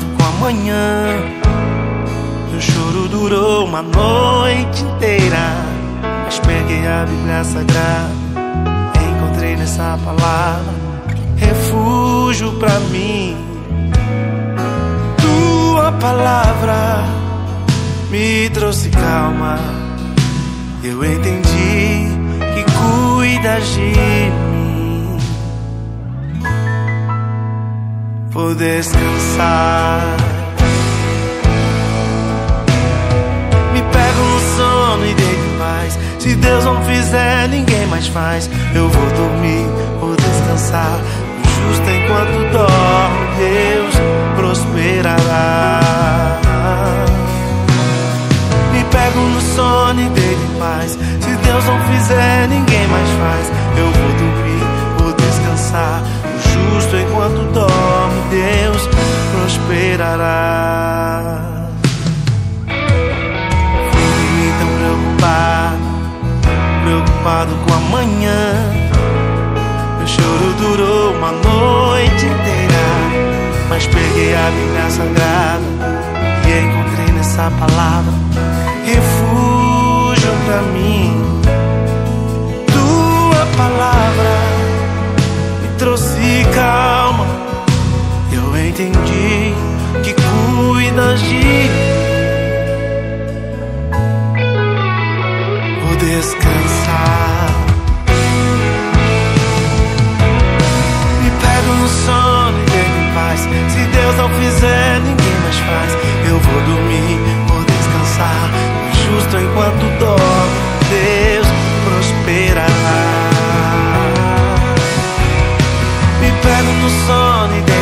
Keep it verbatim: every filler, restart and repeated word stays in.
preocupado com amanhã. Meu choro durou uma noite inteira, mas peguei a Bíblia Sagrada, encontrei nessa palavra refúgio pra mim. Tua palavra me trouxe calma, eu entendi que cuidas de mim. Vou descansar. Me pego no sono e deito em paz. Se Deus não fizer, ninguém mais faz. Eu vou dormir, vou descansar. O justo enquanto dorme, Deus prosperará. Me pego no sono e deito em paz. Se Deus não fizer, ninguém mais faz. Eu vou dormir, vou descansar. O justo enquanto dorme, Deus prosperará. Preocupado com amanhã. Meu choro durou uma noite inteira, mas peguei a Bíblia Sagrada e encontrei nessa palavra refúgio pra mim. Tua palavra me trouxe calma, eu entendi que cuidas de mim. Descansar. Me pego no sono e deito em paz. Se Deus não fizer, ninguém mais faz. Eu vou dormir, vou descansar. O justo enquanto dorme, Deus prosperará. Me pego no sono e deito